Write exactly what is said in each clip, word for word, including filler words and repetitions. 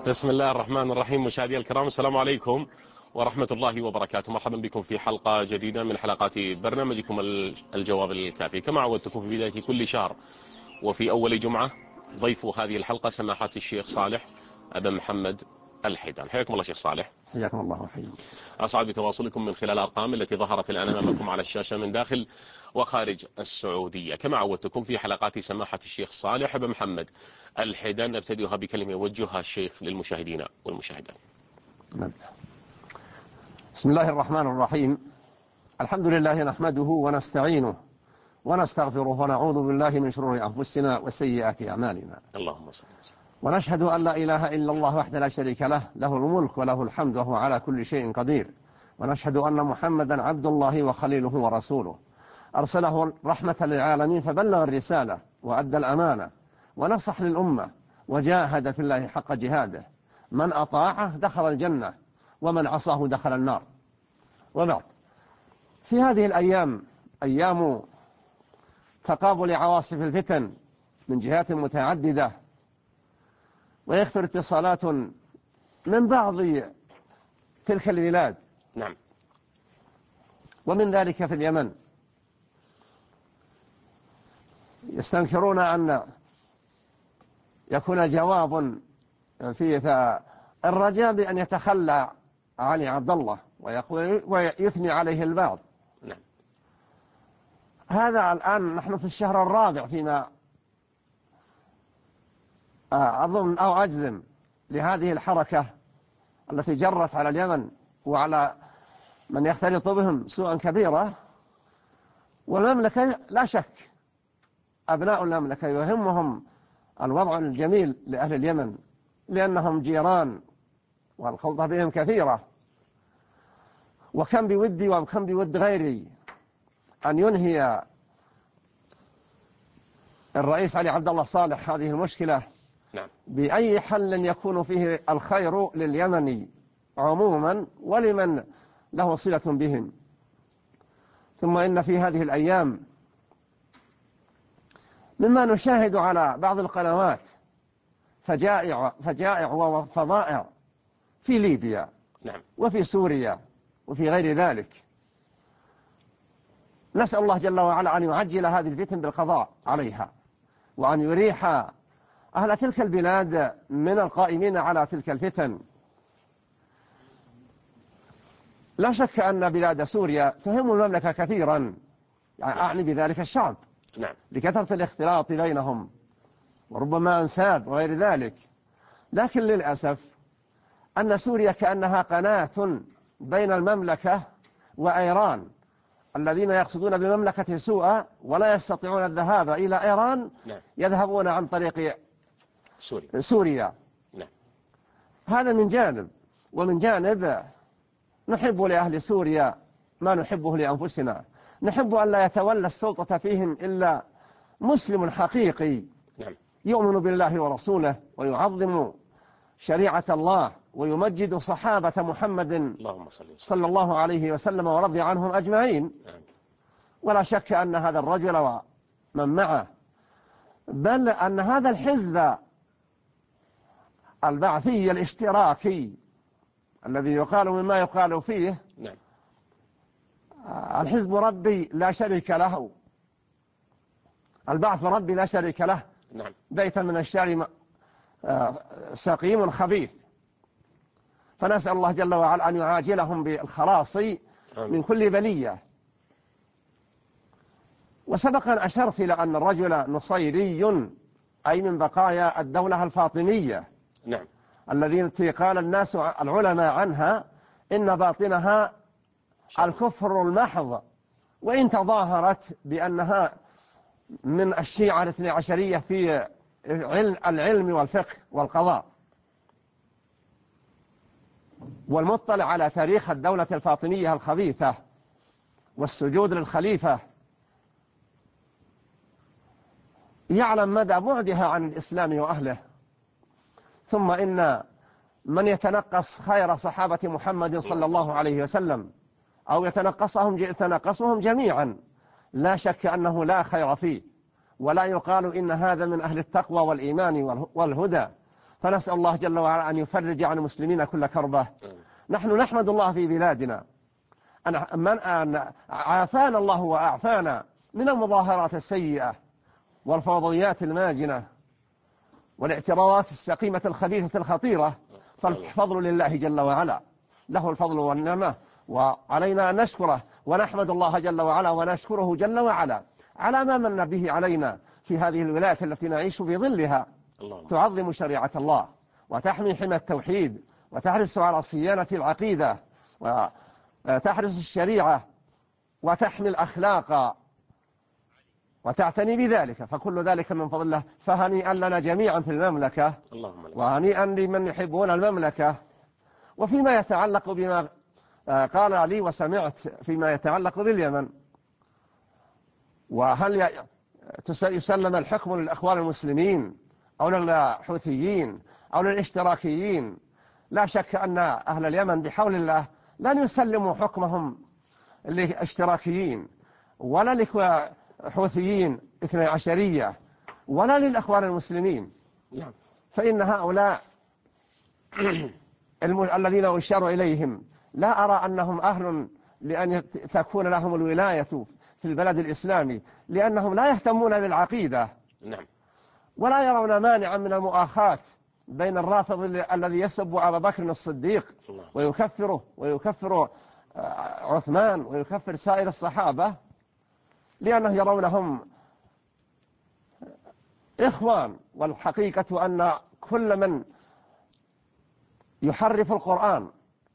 بسم الله الرحمن الرحيم. مشاهدي الكرام، السلام عليكم ورحمة الله وبركاته. مرحبا بكم في حلقة جديدة من حلقات برنامجكم الجواب الكافي. كما عودتكم في بداية كل شهر وفي أول جمعة، ضيف هذه الحلقة سماحة الشيخ صالح أبا محمد الحيدان. حياكم الله شيخ صالح. حياكم الله وحياكم. أسعد بتواصلكم من خلال الأرقام التي ظهرت الآن أمامكم على الشاشة من داخل وخارج السعودية. كما عودتكم في حلقات سماحة الشيخ صالح أبا محمد الحيدان، نبتدئها بكلمة يوجهها الشيخ للمشاهدين والمشاهدات. نبدأ. بسم الله الرحمن الرحيم. الحمد لله نحمده ونستعينه ونستغفره ونعوذ بالله من شرور أنفسنا وسيئات أعمالنا. اللهم صل وسلم. ونشهد أن لا إله إلا الله وحده لا شريك له، له الملك وله الحمد وهو على كل شيء قدير. ونشهد أن محمدا عبد الله وخليله ورسوله، أرسله رحمة للعالمين فبلغ الرسالة وأدى الأمانة ونصح للأمة وجاهد في الله حق جهاده. من أطاعه دخل الجنة ومن عصاه دخل النار. وبعد، في هذه الأيام أيام تقابل عواصف الفتن من جهات متعددة، ويكثر اتصالات من بعض تلك البلاد. نعم. ومن ذلك في اليمن يستنكرون أن يكون جواب في الرجاء بأن يتخلى علي عبد الله ويقول ويثني عليه البعض. نعم. هذا الآن نحن في الشهر الرابع فيما أظن أو أجزم لهذه الحركة التي جرت على اليمن وعلى من يختلط بهم سوءا كبيرا. والمملكة لا شك أبناء المملكة يهمهم الوضع الجميل لأهل اليمن، لأنهم جيران والخلطة بهم كثيرة، وكم بودي وكم بود غيري أن ينهي الرئيس علي عبد الله صالح هذه المشكلة. نعم. بأي حل يكون فيه الخير لليمن عموما ولمن له صلة بهم. ثم إن في هذه الأيام مما نشاهد على بعض القنوات فجائع, فجائع وفضائع في ليبيا. نعم. وفي سوريا وفي غير ذلك. نسأل الله جل وعلا أن يعجل هذه الفتن بالقضاء عليها، وأن يريح أهل تلك البلاد من القائمين على تلك الفتن. لا شك أن بلاد سوريا تهم المملكة كثيرا، يعني أعني بذلك الشعب. نعم. لكثرة الاختلاط بينهم وربما أنساب وغير ذلك. لكن للأسف أن سوريا كأنها قناة بين المملكة وإيران، الذين يقصدون بمملكة سوءا ولا يستطيعون الذهاب إلى إيران. نعم. يذهبون عن طريق سوريا. سوريا. نعم. هذا من جانب. ومن جانب نحب لأهل سوريا ما نحبه لأنفسنا. نحب أن لا يتولى السلطة فيهم إلا مسلم حقيقي. نعم. يؤمن بالله ورسوله ويعظم شريعة الله ويمجد صحابة محمد اللهم صل وسلم. صلى الله عليه وسلم ورضي عنهم أجمعين. نعم. ولا شك أن هذا الرجل ومن معه، بل أن هذا الحزب البعثي الاشتراكي الذي يقال مما يقال فيه نعم. الحزب ربي لا شريك له، البعث ربي لا شريك له. نعم. بيتا من الشعر سقيم خبيث. فنسأل الله جل وعلا أن يعاجلهم بالخلاص من كل بلية. وسبق أن أشرت إلى أن الرجل نصيري، أي من بقايا الدولة الفاطمية. نعم. الذين قال الناس العلماء عنها إن باطنها الكفر المحض، وإن تظاهرت بأنها من الشيعة الاثني عشرية في العلم والفقه والقضاء. والمطلع على تاريخ الدولة الفاطمية الخبيثة والسجود للخليفة يعلم مدى بعدها عن الإسلام وأهله. ثم إن من يتنقص خير صحابة محمد صلى الله عليه وسلم أو يتنقصهم يتنقصهم جميعا لا شك أنه لا خير فيه، ولا يقال إن هذا من أهل التقوى والإيمان والهدى، فنسأل الله جل وعلا أن يفرج عن المسلمين كل كربة. نحن نحمد الله في بلادنا أن عافانا الله وأعفانا من المظاهرات السيئة والفوضويات الماجنة والاعتراضات السقيمة الخبيثة الخطيرة، فالفضل لله جل وعلا، له الفضل والنعمة، وعلينا أن نشكره ونحمد الله جل وعلا ونشكره جل وعلا على ما من به علينا في هذه الولايات التي نعيش في ظلها، تعظم شريعة الله وتحمي حمى التوحيد وتحرص على صيانة العقيدة وتحرص الشريعة وتحمي الأخلاق وتعتني بذلك، فكل ذلك من فضل الله. فهنيئا لنا جميعا في المملكة، وهنيئا لمن يحبون المملكة. وفيما يتعلق بما قال لي وسمعت فيما يتعلق باليمن، وهل يسلم الحكم للأخوان المسلمين أو للحوثيين أو للاشتراكيين، لا شك أن أهل اليمن بحول الله لن يسلموا حكمهم للاشتراكيين ولا للحوثيين اثني عشرية ولا للأخوان المسلمين، فإن هؤلاء الذين أشار إليهم لا أرى أنهم أهل لأن تكون لهم الولاية في البلد الإسلامي، لأنهم لا يهتمون بالعقيدة نعم. ولا يرون مانعا من المؤاخاة بين الرافض الذي يسب أبا بكر الصديق ويكفره ويكفر عثمان ويكفر سائر الصحابة، لأنه يرونهم إخوان. والحقيقة أن كل من يحرف القرآن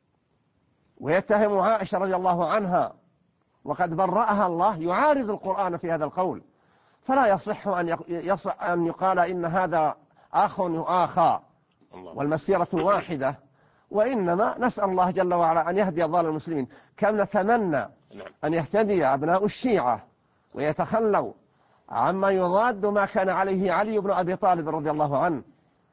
ويتهم عائشة رضي الله عنها وقد برأها الله يعارض القرآن في هذا القول، فلا يصح أن يصح أن يقال إن هذا أخ يؤاخى والمسيرة واحدة، وإنما نسأل الله جل وعلا أن يهدي ضال المسلمين. كم نتمنى أن يهتدي أبناء الشيعة ويتخلوا عما يضاد ما كان عليه علي بن أبي طالب رضي الله عنه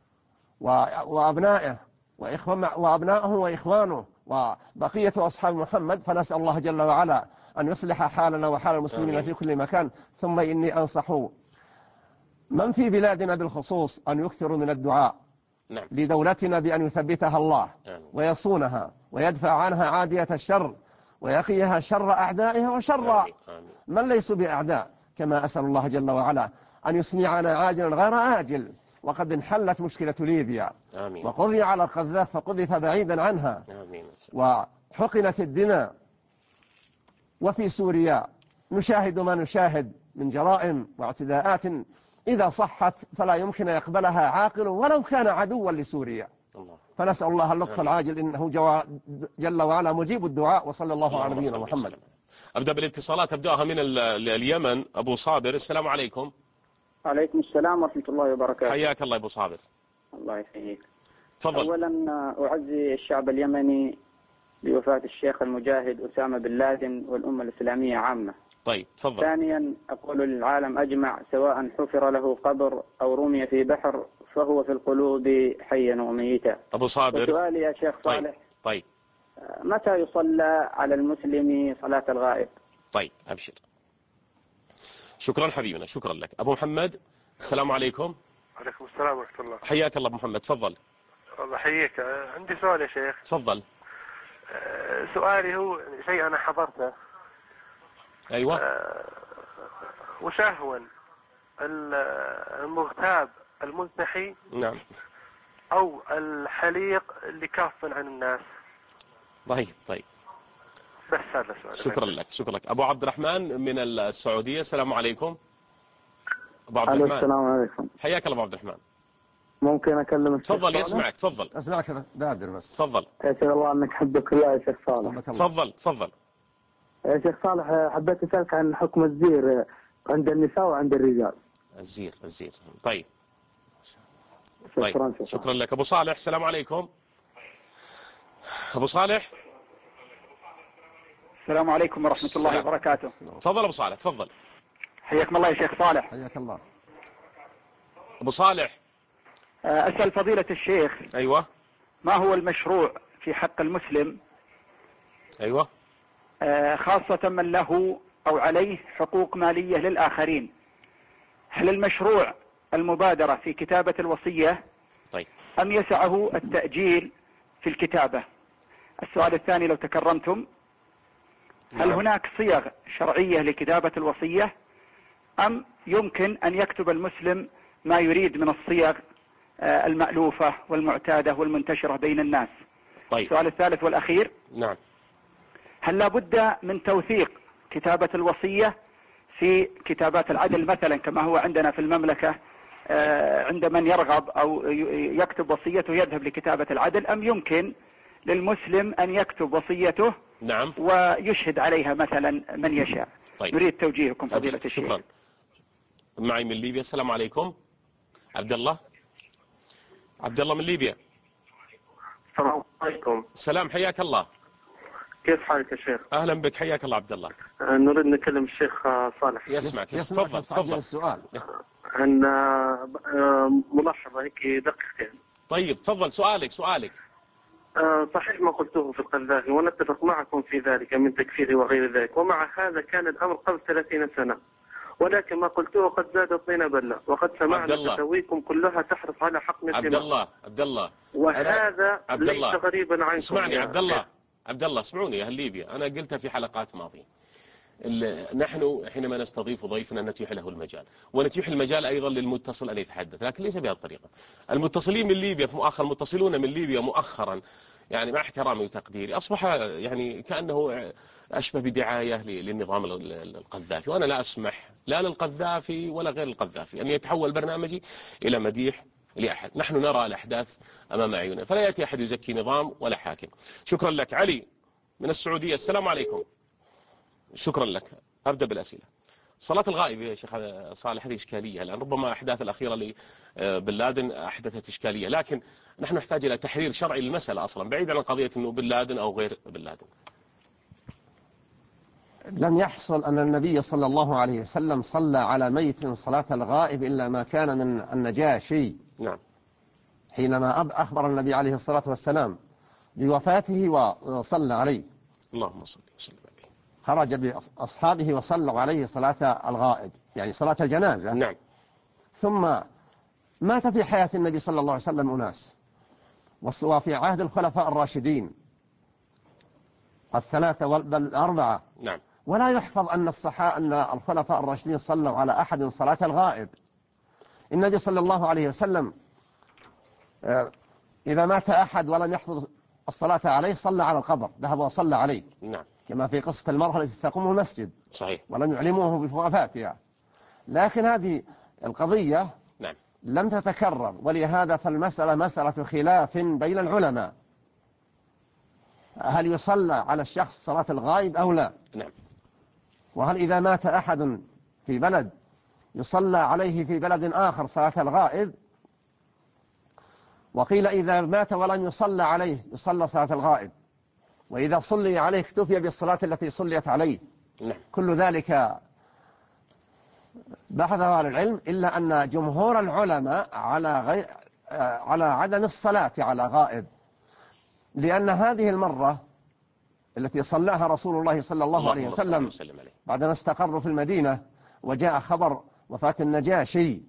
وأبنائه وأبنائه وإخوانه وبقية أصحاب محمد. فنسأل الله جل وعلا أن يصلح حالنا وحال المسلمين آمين. في كل مكان. ثم إني أنصح من في بلادنا بالخصوص أن يكثروا من الدعاء نعم. لدولتنا بأن يثبتها الله آمين. ويصونها ويدفع عنها عادية الشر ويقيها شر أعدائها وشر آمين. آمين. من ليسوا بأعداء، كما أسأل الله جل وعلا أن يسمعنا عاجلا غير آجل. وقد انحلت مشكلة ليبيا آمين. وقضي على القذاف فقذف بعيدا عنها آمين. وحقنت الدماء. وفي سوريا نشاهد ما نشاهد من جرائم واعتداءات إذا صحت فلا يمكن يقبلها عاقل ولو كان عدوا لسوريا. الله. فنسأل الله اللطف العاجل إنه جل وعلا مجيب الدعاء. وصلى الله, الله على نبينا محمد. أبدأ بالاتصالات، أبدأها من اليمن. أبو صابر، السلام عليكم. عليكم السلام ورحمة الله وبركاته. حياك الله أبو صابر. الله يحييك. تفضل. أولا أعزي الشعب اليمني بوفاة الشيخ المجاهد أسامة بن لادن والأمة الإسلامية عامة. طيب تفضل. ثانيا أقول للعالم أجمع سواء حفر له قبر أو رمي في بحر فهو في القلوب حيا وميتا. أبو صابر، سؤالي يا شيخ صالح. طيب. طيب متى يصلى على المسلم صلاة الغائب؟ طيب أبشر. شكرا حبيبنا، شكرا لك. أبو محمد، السلام عليكم. عليكم السلام ورحمة الله. حياك الله أبو محمد، تفضل. الله يحييك. عندي سؤال يا شيخ. تفضل. سؤالي هو شيء أنا حضرته. أيوة. وش أهون، المغتاب الملتحي نعم أو الحليق اللي كافن عن الناس؟ طيب طيب بس هذا السؤال. شكرا لك، شكرا لك. أبو عبد الرحمن من السعودية، السلام عليكم. أبو عبد الرحمن. السلام عليكم. حياك الله أبو عبد الرحمن. ممكن أكلم الشيخ؟ تفضل، يسمعك. تفضل. أسمعك بادر بس. تفضل. يسعد الله أنك حبك الله يا شيخ صالح. تفضل تفضل. يا شيخ صالح، حبيت أسألك عن حكم الزير عند النساء وعند الرجال. الزير الزير طيب. شكرا. طيب. شكرا. شكرا لك. أبو صالح، السلام عليكم. أبو صالح. السلام عليكم ورحمة الله وبركاته. تفضل أبو صالح، تفضل. حياكم الله يا شيخ صالح. حياك الله. أبو صالح، أسأل فضيلة الشيخ. أيوة. ما هو المشروع في حق المسلم؟ أيوة. خاصة من له أو عليه حقوق مالية للآخرين، هل المشروع المبادرة في كتابة الوصية؟ طيب. أم يسعه التأجيل في الكتابة؟ السؤال الثاني لو تكرمتم، هل نعم. هناك صيغ شرعية لكتابة الوصية أم يمكن أن يكتب المسلم ما يريد من الصيغ المألوفة والمعتادة والمنتشرة بين الناس؟ طيب. السؤال الثالث والأخير، نعم. هل لا بد من توثيق كتابة الوصية في كتابات العدل مثلا كما هو عندنا في المملكة عند من يرغب أو يكتب وصيته يذهب لكتابة العدل، أم يمكن للمسلم أن يكتب وصيته نعم ويشهد عليها مثلا من يشاء؟ طيب. نريد توجيهكم فضيلة الشيخ. شكرا. معي من ليبيا. السلام عليكم. عبد الله. عبد الله من ليبيا. السلام عليكم. السلام، حياك الله. كيف حالك يا شيخ؟ أهلا بك، حياك الله عبد الله. نريد نكلم الشيخ صالح. يسمعك. تفضل تفضل. السؤال عن ملاحظة هيك دقيقتين. طيب تفضل، سؤالك سؤالك. صحيح ما قلته في القذافي ونتفق معكم في ذلك من تكفيره وغير ذلك، ومع هذا كان الأمر قبل ثلاثين سنة، ولكن ما قلته قد زاد الطين بلة، وقد سمعنا فتاويكم كلها تحرص على حقن الدماء. عبد الله عبد الله وهذا عبد ليس الله. غريبا عنكم. اسمعني عبد الله عبد الله اسمعوني يا أهل ليبيا، أنا قلتها في حلقات ماضية. نحن حينما نستضيف ضيفنا نتيح له المجال، ونتيح المجال أيضا للمتصل أن يتحدث، لكن ليس بهذه الطريقة. المتصلين من ليبيا في مؤخر المتصلون من ليبيا مؤخرا، يعني مع احترامي وتقديري، أصبح يعني كأنه أشبه بدعاية للنظام القذافي، وأنا لا أسمح لا للقذافي ولا غير القذافي أن يتحول برنامجي إلى مديح لأحد. نحن نرى الأحداث أمام أعيننا، فلا يأتي أحد يزكي نظام ولا حاكم. شكرا لك. علي من السعودية. السلام عليكم. شكرا لك. أبدأ بالأسئلة. صلاة الغائب يا شيخ صالح هذه إشكالية، لأن ربما الأحداث الأخيرة لبن لادن أحدثت إشكالية، لكن نحن نحتاج إلى تحرير شرعي للمسألة أصلا، بعيدا عن قضية أنه بن لادن أو غير بن لادن. لم يحصل أن النبي صلى الله عليه وسلم صلى على ميت صلاة الغائب إلا ما كان من النجاشي. نعم. حينما أخبر النبي عليه الصلاة والسلام بوفاته وصلى عليه. اللهم صل وسلم عليه. خرج بأصحابه وصلوا عليه صلاة الغائب، يعني صلاة الجنازة. نعم. ثم مات في حياة النبي صلى الله عليه وسلم أناس، وفي عهد الخلفاء الراشدين الثلاثة بل الأربعة. نعم. ولا يحفظ أن الصحاء أن الخلفاء الراشدين صلوا على أحد صلاة الغائب. النبي صلى الله عليه وسلم إذا مات أحد ولم يحفظ الصلاة عليه صلى على القبر، ذهب وصلى عليه. نعم. كما في قصة المرأة التي تقوم المسجد. صحيح. ولم يعلموه بوفاتها. لكن هذه القضية نعم. لم تتكرر، ولهذا فالمسألة مسألة خلاف بين العلماء، هل يصلى على الشخص صلاة الغائب أو لا؟ نعم. وهل إذا مات أحد في بلد يصلى عليه في بلد آخر صلاة الغائب؟ وقيل إذا مات ولم يصلى عليه يصلى صلاة الغائب، وإذا صلي عليه اكتفي بالصلاة التي صليت عليه. نعم. كل ذلك بحث أهل العلم، إلا أن جمهور العلماء على غير على عدم الصلاة على غائب، لأن هذه المرة التي صلاها رسول الله صلى الله عليه وسلم بعدما استقروا في المدينة وجاء خبر وفاة النجاشي،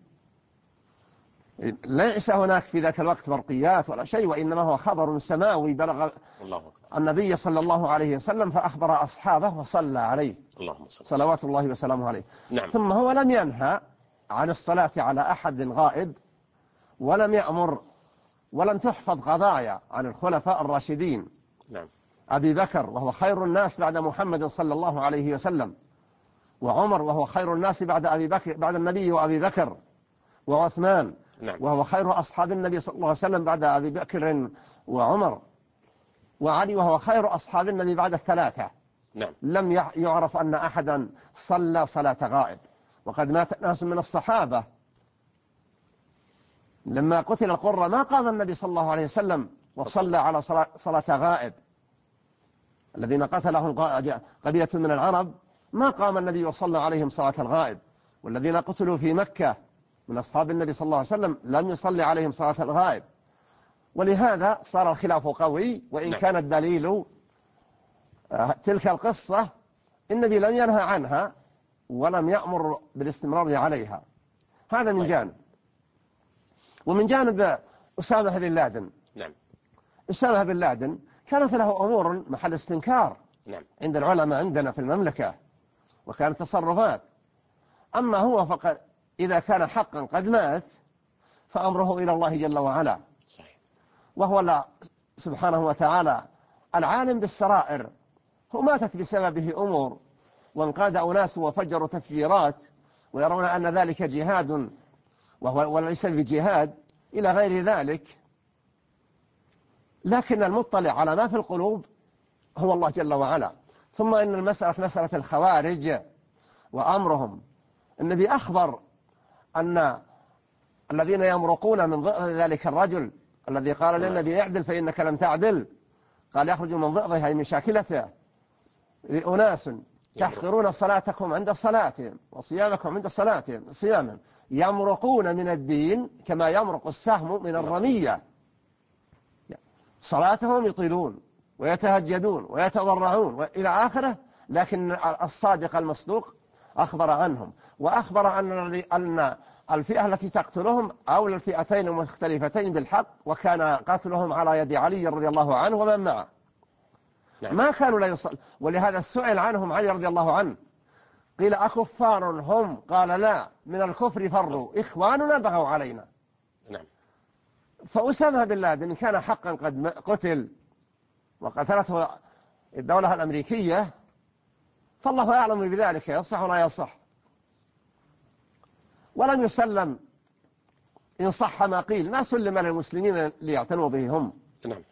ليس هناك في ذاك الوقت برقيات ولا شيء، وإنما هو خبر سماوي بلغ النبي صلى الله عليه وسلم، فأخبر أصحابه وصلى عليه صلوات الله وسلامه عليه. نعم. ثم هو لم ينهى عن الصلاة على أحد غائب، ولم يأمر، ولم تحفظ قضايا عن الخلفاء الراشدين. نعم. أبي بكر وهو خير الناس بعد محمد صلى الله عليه وسلم، وعمر وهو خير الناس بعد أبي بكر بعد النبي وأبي بكر، وعثمان نعم. وهو خير أصحاب النبي صلى الله عليه وسلم بعد أبي بكر وعمر، وعلي وهو خير أصحاب النبي بعد الثلاثة. نعم. لم يعرف أن أحدا صلى صلاة غائب. وقد مات ناس من الصحابة لما قتل القرة ما قام النبي صلى الله عليه وسلم وصلى على صلاة غائب. الذين قتلهم قبيلة من العرب ما قام النبي وصلى عليهم صلاة الغائب، والذين قتلوا في مكة من أصحاب النبي صلى الله عليه وسلم لم يصلي عليهم صلاة الغائب. ولهذا صار الخلاف قوي، وإن نعم. كان الدليل تلك القصة النبي لم ينهى عنها ولم يأمر بالاستمرار عليها. هذا من جانب. ومن جانب أسامة بن لادن. نعم. أسامة بن لادن كانت له أمور محل استنكار نعم. عند العلماء عندنا في المملكة، وكانت تصرفات. أما هو فقد إذا كان حقا قد مات فأمره إلى الله جل وعلا. صحيح. وهو الله سبحانه وتعالى العالم بالسرائر. هو ماتت بسببه أمور، وانقاد أناس وفجروا تفجيرات ويرون أن ذلك جهاد وهو وليس بجهاد إلى غير ذلك. لكن المطلع على ما في القلوب هو الله جل وعلا. ثم إن المسألة مسألة الخوارج وأمرهم، النبي أخبر أن الذين يمرقون من ضئض ذلك الرجل الذي قال للنبي اعدل فإنك لم تعدل، قال يخرج من ضئضه أي من شاكلته أناس تحقرون صلاتكم عند صلاتهم وصيامكم عند صلاتهم صياما يمرقون من الدين كما يمرق السهم من الرمية. صلاتهم يطيلون ويتهجدون ويتضرعون وإلى آخره، لكن الصادق المصدوق أخبر عنهم، وأخبر أن أن الفئة التي تقتلهم أو الفئتين المختلفتين بالحق، وكان قتلهم على يد علي رضي الله عنه ومن معه. نعم. ما كانوا لا يصل. ولهذا السؤال عنهم علي رضي الله عنه قيل أكفار هم؟ قال لا، من الكفر فروا، إخواننا بغوا علينا. نعم. فأسامة بن لادن كان حقا قد قتل وقتلته الدولة الأمريكية، فالله أعلم بذلك يصح ولا يصح، ولم يسلم إن صح ما قيل، ما سلم للمسلمين ليعتنوا به هم. نعم.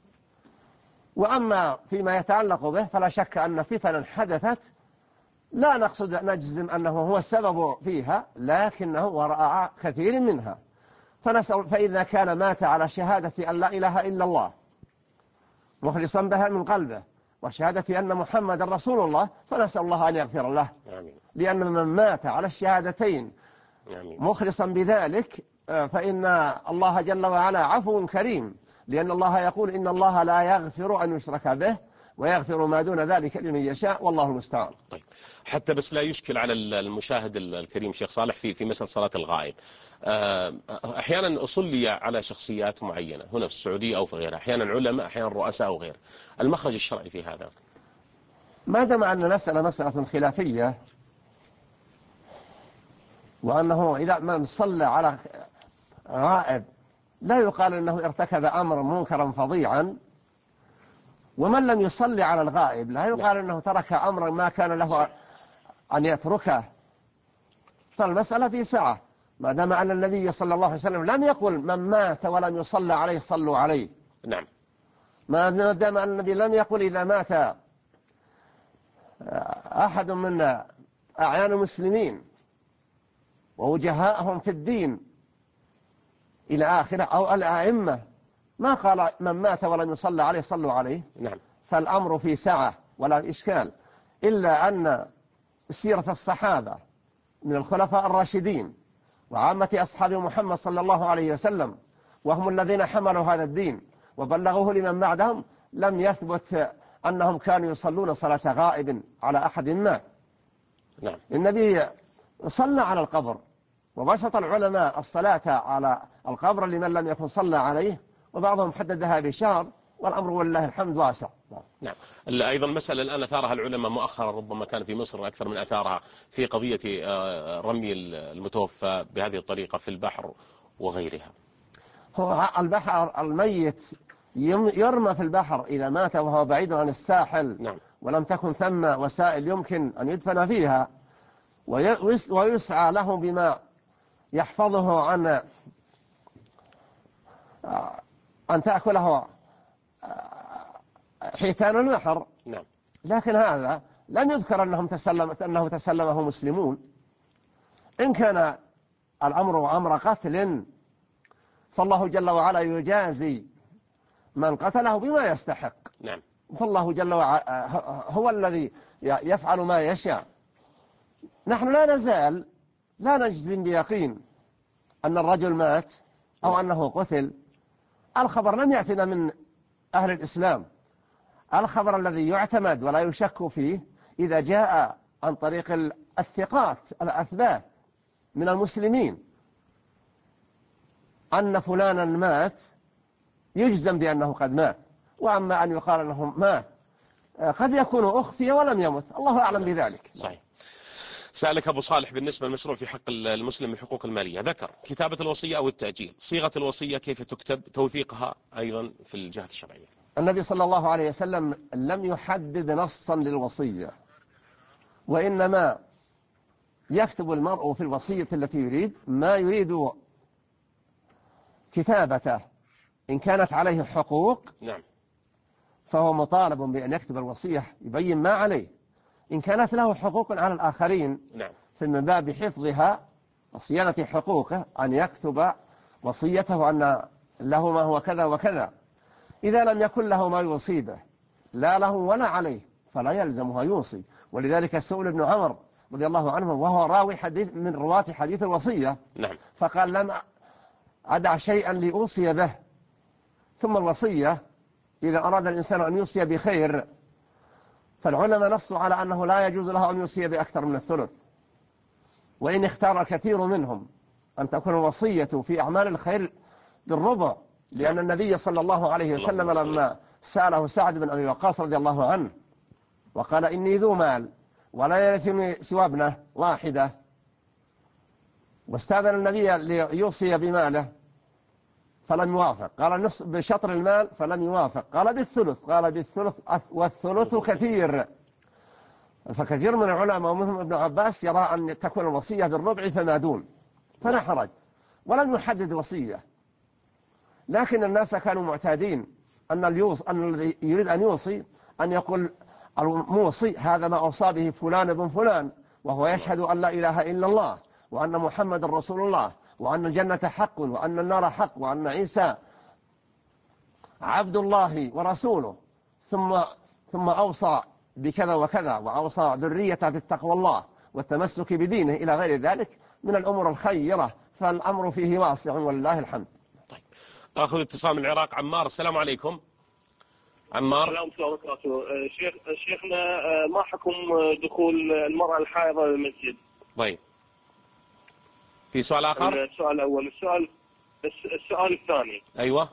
وأما فيما يتعلق به فلا شك أن فتنا حدثت لا نقصد نجزم أنه هو السبب فيها، لكنه وراء كثير منها. فنسأل فإذا كان مات على شهادة أن لا إله إلا الله مخلصا بها من قلبه وشهادة أن محمد رسول الله، فنسأل الله أن يغفر له. آمين. لأن من مات على الشهادتين آمين. مخلصا بذلك فإن الله جل وعلا عفو كريم، لأن الله يقول إن الله لا يغفر أن يشرك به ويغفر ما دون ذلك لمن يشاء، والله المستعان. طيب، حتى بس لا يشكل على المشاهد الكريم شيخ صالح في في مسألة صلاة الغائب، أحيانا أصلي على شخصيات معينة هنا في السعودية أو في غيرها، أحيانا علماء، أحيانا رؤساء أو غيره، المخرج الشرعي في هذا؟ ما دام أن مسألة مسألة خلافية، وأنه إذا من صلى على غائب لا يقال أنه ارتكب أمر منكرا فظيعا، ومن لم يصلي على الغائب لا يقال أنه ترك أمرا ما كان له أن يتركه. فالمسألة في سعة، ما دام أن النبي صلى الله عليه وسلم لم يقل من مات ولم يصلى عليه صلوا عليه. نعم. ما دام أن النبي لم يقل إذا مات أحد من أعيان المسلمين ووجهاءهم في الدين إلى آخره أو الأئمة، ما قال من مات ولم يصلى عليه صلوا عليه. نعم. فالأمر في سعة ولا إشكال، إلا أن سيرة الصحابة من الخلفاء الراشدين وعامة أصحاب محمد صلى الله عليه وسلم، وهم الذين حملوا هذا الدين وبلغوه لمن بعدهم، لم يثبت أنهم كانوا يصلون صلاة غائب على أحد ما. نعم. النبي صلى على القبر، وبسط العلماء الصلاة على القبر لمن لم يكن صلى عليه، وبعضهم حددها بشهر، والأمر والله الحمد واسع. نعم. أيضا مسألة الآن أثارها العلماء مؤخرا، ربما كان في مصر أكثر من أثارها، في قضية رمي المتوفى بهذه الطريقة في البحر وغيرها. هو البحر الميت يرمى في البحر إذا مات وهو بعيد عن الساحل. نعم. ولم تكن ثم وسائل يمكن أن يدفن فيها، ويسعى له بما يحفظه عن أن تأكله حيتان البحر. نعم. لكن هذا لم يذكر أنهم تسلم أنه تسلمه مسلمون. إن كان الأمر أمر قتل فالله جل وعلا يجازي من قتله بما يستحق. نعم. فالله جل وعلا هو الذي يفعل ما يشاء. نحن لا نزال لا نجزم بيقين أن الرجل مات أو أنه قتل. الخبر لم يأتنا من أهل الإسلام. الخبر الذي يعتمد ولا يشك فيه إذا جاء عن طريق الثقات الأثبات من المسلمين. أن فلانا مات يجزم بأنه قد مات، وأما أن يقال أنه مات قد يكون أخفي ولم يمت، الله أعلم بذلك. صحيح. سألك أبو صالح بالنسبة للمشروع في حق المسلم الحقوق المالية، ذكر كتابة الوصية أو التأجيل، صيغة الوصية كيف تكتب، توثيقها أيضا في الجهة الشرعية. النبي صلى الله عليه وسلم لم يحدد نصا للوصية، وإنما يكتب المرء في الوصية التي يريد ما يريد كتابته. إن كانت عليه حقوق نعم فهو مطالب بأن يكتب الوصية يبين ما عليه. إن كانت له حقوق على الآخرين نعم فمن باب حفظها وصيانة حقوقه أن يكتب وصيته أن له ما هو كذا وكذا. إذا لم يكن له ما يصيبه لا له ولا عليه فلا يلزمه يوصي. ولذلك سئل ابن عمر رضي الله عنه وهو راوي حديث من رواة حديث الوصية، نعم فقال لم أدع شيئا لأوصي به. ثم الوصية إذا أراد الإنسان أن يوصي بخير فالعلماء نصوا على أنه لا يجوز له أن يوصي بأكثر من الثلث، وإن اختار كثير منهم أن تكون الوصية في أعمال الخير بالربع، لأن النبي صلى الله عليه وسلم لما سأله سعد بن أبي وقاص رضي الله عنه وقال إني ذو مال ولا يرثني سوى ابنة واحدة، واستاذن النبي ليوصي بماله فلم يوافق، قال نصف بشطر المال فلم يوافق، قال بالثلث، قال بالثلث والثلث كثير. فكثير من العلماء ومنهم ابن عباس يرى أن تكون الوصية بالربع فما دون، فلا حرج، ولم يحدد وصية. لكن الناس كانوا معتادين أن اليوص أن الذي يريد أن يوصي أن يقول الموصي هذا ما أوصى به فلان بن فلان، وهو يشهد أن لا إله إلا الله وأن محمد رسول الله وأن الجنة حق وأن النار حق وأن عيسى عبد الله ورسوله، ثم ثم أوصى بكذا وكذا وأوصى ذريته بالتقوى الله والتمسك بدينه إلى غير ذلك من الأمور الخيرة، فالأمر فيه واسع ولله الحمد. طيب أخذ اتصال من العراق. عمار، السلام عليكم. عمار. السلام عليكم ورحمة الله وبركاته. شيخ شيخنا ما حكم دخول المرأة الحائضة للمسجد؟ طيب في سؤال آخر؟ السؤال الأول. السؤال السؤال الثاني. أيوة.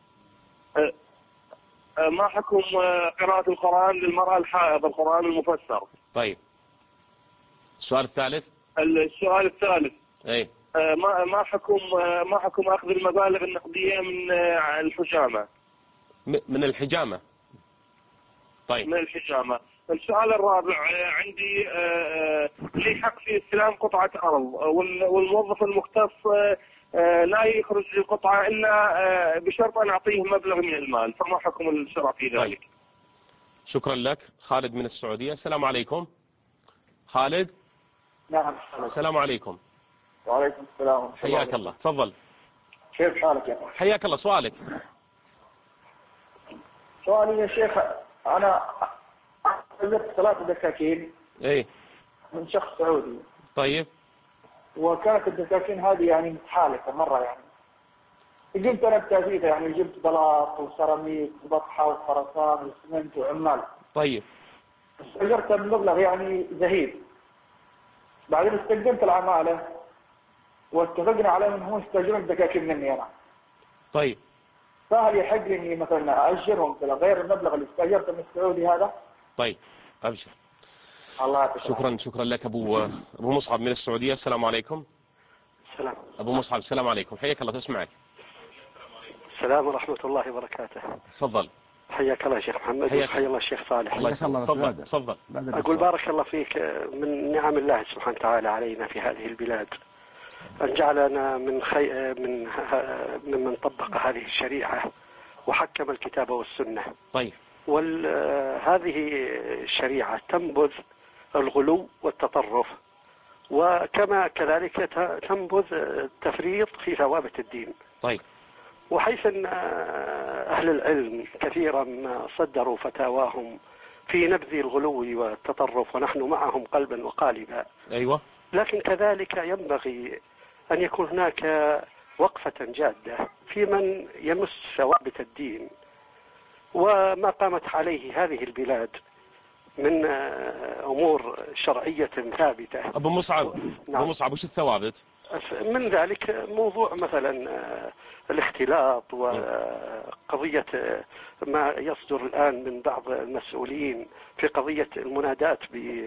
ما حكم قراءة القرآن للمرأة الحائض، القرآن المفسر؟ طيب السؤال الثالث. السؤال الثالث. أي ما ما حكم ما حكم أخذ المبالغ النقدية من الحجامة؟ من الحجامة. طيب من الحجامة. السؤال الرابع، عندي لي حق في استلام قطعة أرض والموظف المختص لا يخرج القطعة إلا بشرط أن أعطيه مبلغ من المال، فما حكم الشرع في ذلك؟ طيب. شكرا لك. خالد من السعودية، السلام عليكم. خالد. نعم. السلام عليكم. وعليكم السلام. حياك الله، تفضل. كيف حالك يا أخي؟ حياك الله. سؤالك. سؤالي يا شيخ، أنا حضرت ثلاث دكاكين ايه من شخص سعودي. طيب. وكانت الدكاكين هذه يعني متحالفة مرة، يعني جبت أنا بتأثيرها، يعني جبت بلاط وسيراميك وبطحة وخرسان وسمنت وعمال. طيب. استأجرت بمبلغ يعني زهيد، بعدين استقدمت العمالة واتفقنا على أنهم هو يستأجرون الدكاكين مني أنا. طيب. فهل يحق لي إني مثلا أأجرهم غير المبلغ اللي استأجرته من السعودي هذا؟ طيب أبشر. الله يعطيك. شكرا شكرا لك أبو أبو مصعب من السعودية، السلام عليكم. السلام. أبو مصعب السلام عليكم، حياك الله، تسمعك. السلام ورحمة الله وبركاته. تفضل. حياك الله شيخ محمد. حياك حيا الله الشيخ صالح. الله يسلمك. تفضل تفضل. أقول بارك الله فيك، من نعم الله سبحانه وتعالى علينا في هذه البلاد أن جعلنا من خي... من ممن طبق هذه الشريعة وحكم الكتاب والسنة. طيب. وهذه الشريعة تنبذ الغلو والتطرف، وكما كذلك تنبذ التفريط في ثوابت الدين. طيب. وحيث أن أهل العلم كثيرا ما صدروا فتاواهم في نبذ الغلو والتطرف ونحن معهم قلبا وقالبا. أيوة. لكن كذلك ينبغي أن يكون هناك وقفة جادة في من يمس ثوابت الدين وما قامت عليه هذه البلاد من أمور شرعية ثابتة. أبو مصعب. نعم. أبو مصعب وش الثوابت؟ من ذلك موضوع مثلا الاختلاط وقضية ما يصدر الآن من بعض المسؤولين في قضية المنادات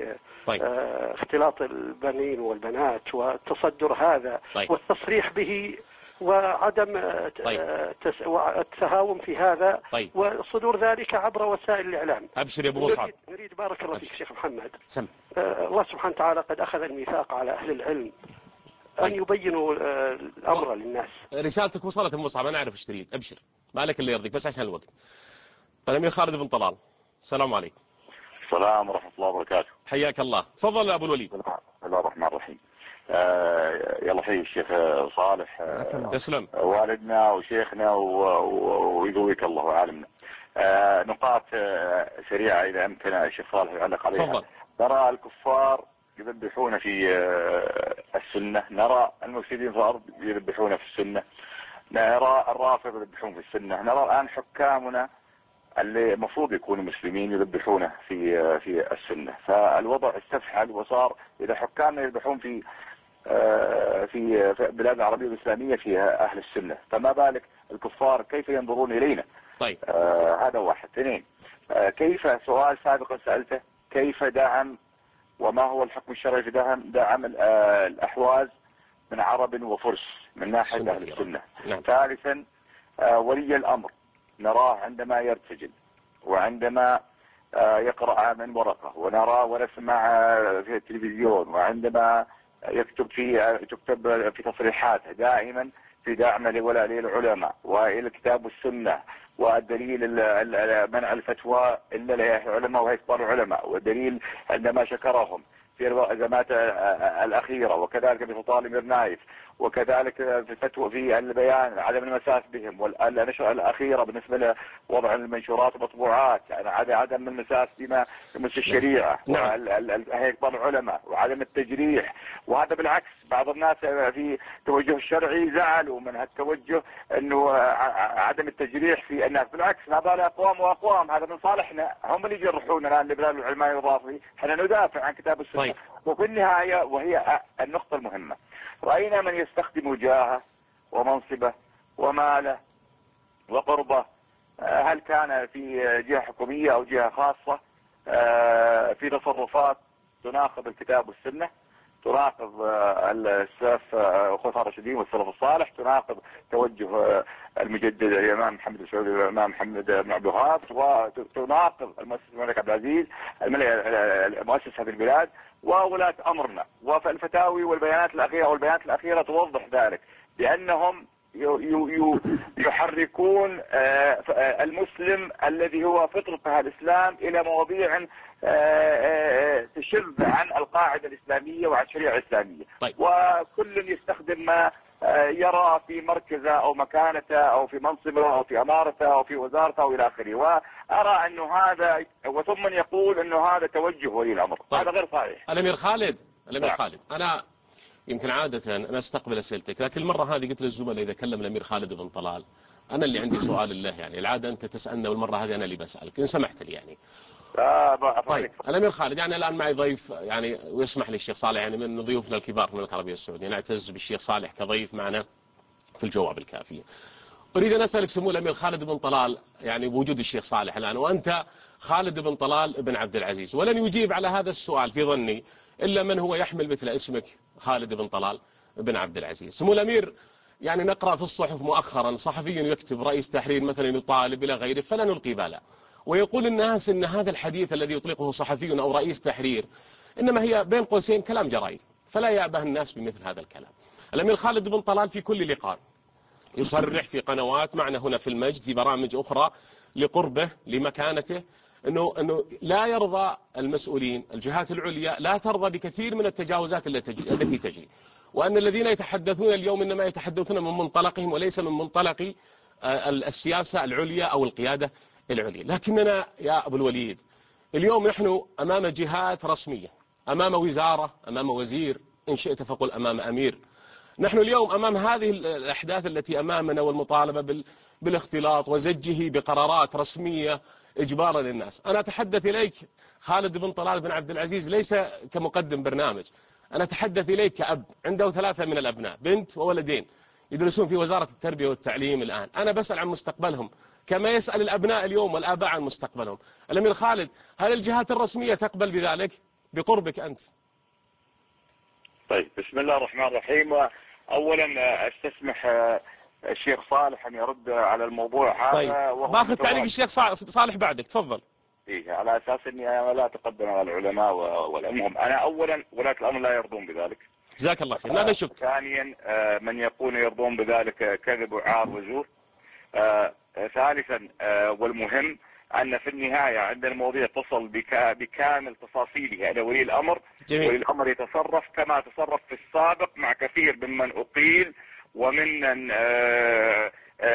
باختلاط البنين والبنات والتصدر هذا طيب. والتصريح به وعدم طيب. التهاون في هذا طيب. وصدور ذلك عبر وسائل الإعلام. أبشر يا أبو مصعب. نريد, نريد بارك الله فيك شيخ محمد. سم. الله سبحانه وتعالى قد أخذ الميثاق على أهل العلم أن يبينوا الأمر للناس. رسالتك وصلت أبو مصعب، أنا أعرف إيش تريد. أبشر ما لك اللي يرضيك، بس عشان الوقت. الأمير خالد بن طلال، السلام عليكم. السلام ورحمة الله وبركاته. حياك الله، تفضل يا أبو الوليد. بسم الله الرحمن الرحيم. آه يلا حي الشيخ صالح. آه تسلم. والدنا وشيخنا ويقويك الله وعالمنا. آه نقاط آه سريعة إذا أمكن الشيخ صالح يعلق عليها. تفضل. نرى الكفار يذبحون في آه السنة، نرى المفسدين في الأرض يذبحون في السنة، نرى الرافض يذبحون في السنة، نرى الآن حكامنا اللي المفروض يكونوا مسلمين يذبحونه في في السنة. فالوضع استفحل وصار إذا حكامنا يذبحون في في بلاد العربية الإسلامية فيها أهل السنة، فما بالك الكفار كيف ينظرون إلينا؟ طيب. آه هذا واحد. اثنين، آه كيف سؤال سابقا سألته كيف دعم وما هو الحكم الشرعي في دعم دعم آه الأحواز من عرب وفرس من ناحية أهل السنة. نعم. ثالثا، آه ولي الأمر نراه عندما يرتجل وعندما يقرأ من ورقة ونرى ونسمع في التلفزيون وعندما يكتب في تكتب في تصريحاته دائما في دعم لولاء العلماء والى الكتاب والسنة والدليل منع الفتوى إلا للعلماء وهي كبار العلماء، والدليل عندما شكرهم في الأزمات الأخيرة، وكذلك في سلطان الأمير نايف، وكذلك في الفتوى في البيان عدم المساس بهم، والنشرة الأخيرة بالنسبة لوضع المنشورات والمطبوعات يعني عدم المساس بما يمس الشريعة وهي كبار العلماء وعدم التجريح. وهذا بالعكس بعض الناس في توجه الشرعي زعلوا من هالتوجه انه عدم التجريح في الناس، بالعكس هذا اقوام واقوام، هذا من صالحنا، هم اللي يجرحون الان لبلاد العلماء الإضافي، احنا ندافع عن كتاب السنة. طيب. وفي النهاية وهي النقطة المهمة، رأينا من يستخدم جاهه ومنصبه وماله وقربه، هل كان في جهة حكومية أو جهة خاصة، في تصرفات تناقض الكتاب والسنة، تناقض السلف الخلفاء الراشدين والسلف الصالح، تناقض توجه المجدد الإمام محمد بن سعود الإمام محمد بن عبد الوهاب، وتناقض المؤسس الملك عبد العزيز المؤسس هذه البلاد وولاة أمرنا. والفتاوي والبيانات الأخيرة والبيانات الأخيرة توضح ذلك، بأنهم يحركون المسلم الذي هو فطرة الإسلام إلى مواضيع تشذ عن القاعدة الإسلامية وعن الشريعة الإسلامية. طيب. وكل يستخدم ما يرى في مركزه أو مكانته أو في منصبه أو في أمارته أو في وزارته أو إلى آخره، وأرى أنه هذا وثم يقول أنه هذا توجه ولي الأمر. طيب. هذا غير صحيح. الأمير خالد الأمير خالد أنا يمكن عادة أنا استقبل أسئلتك، لكن المرة هذه قلت للزملاء إذا كلم الأمير خالد بن طلال أنا اللي عندي سؤال لله، يعني العادة أنت تسألنا والمرة هذه أنا اللي بسألك إن سمحت لي يعني. آه طيب الأمير خالد يعني الآن معي ضيف يعني ويسمح لي الشيخ صالح يعني من ضيوفنا الكبار في المملكة العربية السعودية، نعتز بالشيخ صالح كضيف معنا في الجواب الكافي. أريد أن أسألك سمو الأمير خالد بن طلال يعني بوجود الشيخ صالح الآن وأنت خالد بن طلال بن عبد العزيز، ولن يجيب على هذا السؤال في ظني إلا من هو يحمل مثل اسمك خالد بن طلال بن عبد العزيز. سمو الأمير يعني نقرأ في الصحف مؤخرا صحفي يكتب رئيس تحرير مثلا يطالب إلى غيره فلا نلقي بالا، ويقول الناس إن هذا الحديث الذي يطلقه صحفي أو رئيس تحرير إنما هي بين قوسين كلام جرايد، فلا يأبه الناس بمثل هذا الكلام. الأمير خالد بن طلال في كل لقاء يصرح في قنوات معنا هنا في المجد في برامج أخرى لقربه لمكانته أنه, أنه لا يرضى المسؤولين الجهات العليا لا ترضى بكثير من التجاوزات التي تجري، وأن الذين يتحدثون اليوم إنما يتحدثون من منطلقهم وليس من منطلق السياسة العليا أو القيادة العليا. لكننا يا أبو الوليد اليوم نحن أمام جهات رسمية، أمام وزارة، أمام وزير، إن شئت فقل أمام أمير. نحن اليوم أمام هذه الأحداث التي أمامنا والمطالبة بالاختلاط وزجه بقرارات رسمية إجبارا للناس. أنا أتحدث إليك خالد بن طلال بن عبد العزيز ليس كمقدم برنامج، أنا أتحدث إليك كأب عنده ثلاثة من الأبناء، بنت وولدين يدرسون في وزارة التربية والتعليم الآن. أنا بسأل عن مستقبلهم كما يسأل الأبناء اليوم والآباء عن مستقبلهم. الأمير خالد، هل الجهات الرسمية تقبل بذلك بقربك أنت؟ طيب، بسم الله الرحمن الرحيم. أولا استسمح الشيخ صالح أن يرد على الموضوع هذا. طيب، باخذ تعليق الشيخ صالح بعدك، تفضل. إيه، على أساس أني أنا لا أتقدم على العلماء والأمهم. أنا أولا ولاة الأمر لا يرضون بذلك. جزاك الله خير، لا نشك. ثانيا من يكون يرضون بذلك كذب وعار وزور. آه، ثالثا آه، والمهم أن في النهاية عندنا المواضيع تصل بكا بكامل تفاصيلها إلى ولي الأمر. جميل. ولي الأمر يتصرف كما تصرف في السابق مع كثير ممن أقيل وممن آه،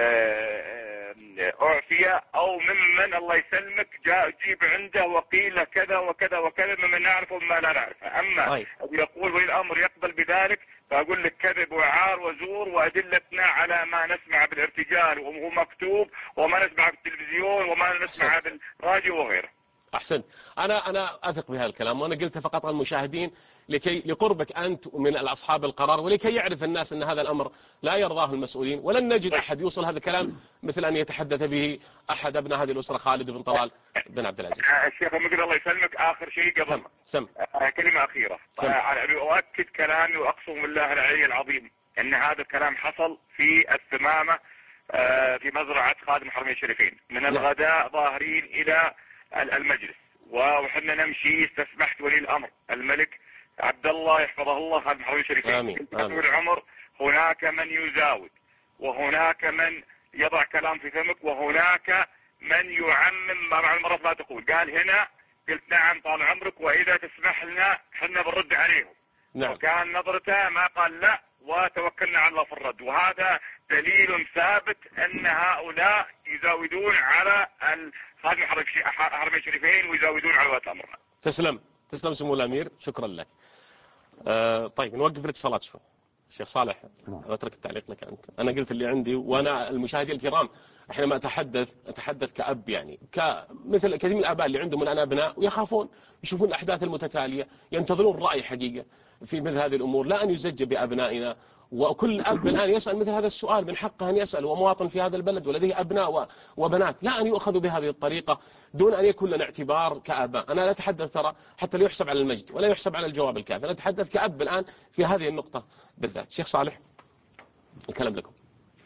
آه، أعفي أو ممن الله يسلمك جاء جيب عنده وقيل كذا وكذا وكذا ممن نعرفه وما لا نعرفه. أما أي. يقول ولي الأمر يقبل بذلك، فأقول لك كذب وعار وزور، وأدلتنا على ما نسمع بالارتجال وهو مكتوب وما نسمع بالتلفزيون وما نسمع بالراديو وغيره. أحسن. أنا أنا أثق بهذا الكلام، وأنا قلت فقط للمشاهدين لكي لقربك أنت من أصحاب القرار، ولكي يعرف الناس أن هذا الأمر لا يرضاه المسؤولين، ولن نجد أحد يوصل هذا الكلام مثل أن يتحدث به أحد أبناء هذه الأسرة، خالد بن طلال بن عبد العزيز. الشيخ مقدر الله يسلمك، آخر شيء قبل سم. سم. كلمة أخيرة. سم. أؤكد كلامي وأقسم بالله العلي العظيم أن هذا الكلام حصل في الثمامة في مزرعة خادم الحرمين الشريفين من الغداء ظاهرين إلى المجلس، وحنا نمشي. استسمحت ولي الأمر الملك عبد الله يحفظه الله خادم الحرمين الشريفين. آمين. آمين. العمر هناك من يزاود، وهناك من يضع كلام في فمك، وهناك من يعمم ما مع المرض لا تقول. قال هنا، قلت نعم طال عمرك، وإذا تسمح لنا حنا بنرد عليهم. نعم. وكان نظرته ما قال لا، وتوكلنا على الله في الرد. وهذا دليل ثابت أن هؤلاء يزاودون على خادم الحرمين الشريفين ويزاودون على ولاة الأمر. تسلم تسلم سمو الأمير، شكرا لك. أه طيب، نوقف الاتصالات شوي. الشيخ صالح، أترك التعليق لك أنت. أنا قلت اللي عندي، وأنا المشاهدين الكرام حينما أتحدث أتحدث كأب، يعني كمثل كثير من الآباء اللي عندهم الآن أبناء ويخافون يشوفون الأحداث المتتالية، ينتظرون الرأي حقيقة في مثل هذه الأمور، لا أن يزج بأبنائنا. وكل أب الآن يسأل مثل هذا السؤال، من حقه أن يسأل، ومواطن في هذا البلد ولديه أبناء وبنات، لا أن يؤخذوا بهذه الطريقة دون أن يكون لنا اعتبار كآباء. أنا لا أتحدث ترى حتى لا يحسب على المجد ولا يحسب على الجواب الكافي، أنا أتحدث كأب الآن في هذه النقطة بالذات. شيخ صالح، الكلام لكم.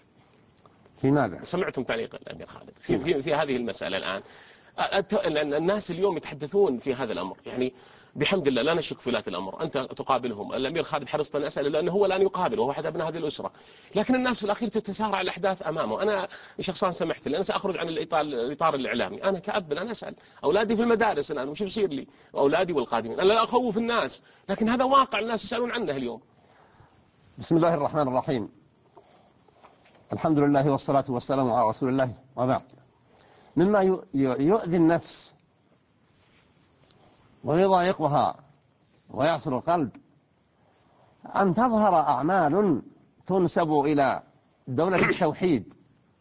في ماذا؟ سمعتم تعليق الأمير خالد في, في, في هذه المسألة الآن. الناس اليوم يتحدثون في هذا الأمر، يعني بحمد الله لا نشك في ولاة الأمر. أنت تقابلهم، الأمير خالد حرصت أن أسأل لأنه هو الآن يقابل وهو أحد أبناء هذه الأسرة، لكن الناس في الأخير تتسارع الأحداث أمامه. أنا شخصيا سمحت لي، أنا سأخرج عن الإطار, الإطار الإعلامي. أنا كأب الآن أسأل أولادي في المدارس الآن وش يصير لي وأولادي والقادمين. أنا لا أخوف الناس، لكن هذا واقع الناس يسألون عنه اليوم. بسم الله الرحمن الرحيم. الحمد لله والصلاة والسلام على رسول الله، وبعد. مما يؤذي النفس ويضايقها ويعصر القلب أن تظهر أعمال تنسب إلى دولة التوحيد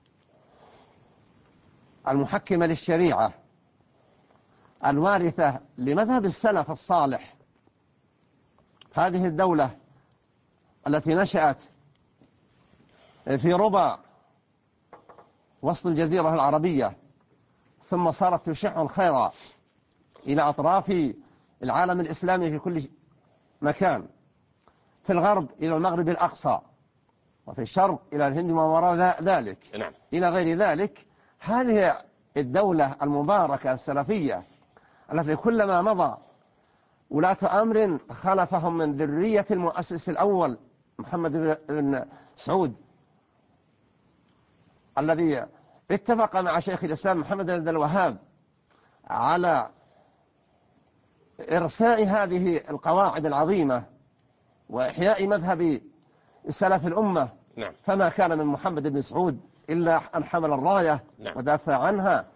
المحكمة للشريعة الوارثة لمذهب السلف الصالح. هذه الدولة التي نشأت في ربع وسط الجزيرة العربية، ثم صارت تشع الخير إلى أطراف العالم الإسلامي في كل مكان، في الغرب إلى المغرب الأقصى، وفي الشرق إلى الهند وما وراء ذلك، نعم. إلى غير ذلك. هذه الدولة المباركة السلفية التي كلما مضى ولاة أمر خلفهم من ذرية المؤسس الأول محمد بن سعود، الذي اتفق مع شيخ الإسلام محمد بن عبد الوهاب على إرساء هذه القواعد العظيمة وإحياء مذهب السلف الأمة. نعم. فما كان من محمد بن سعود إلا أن حمل الراية. نعم. ودافع عنها،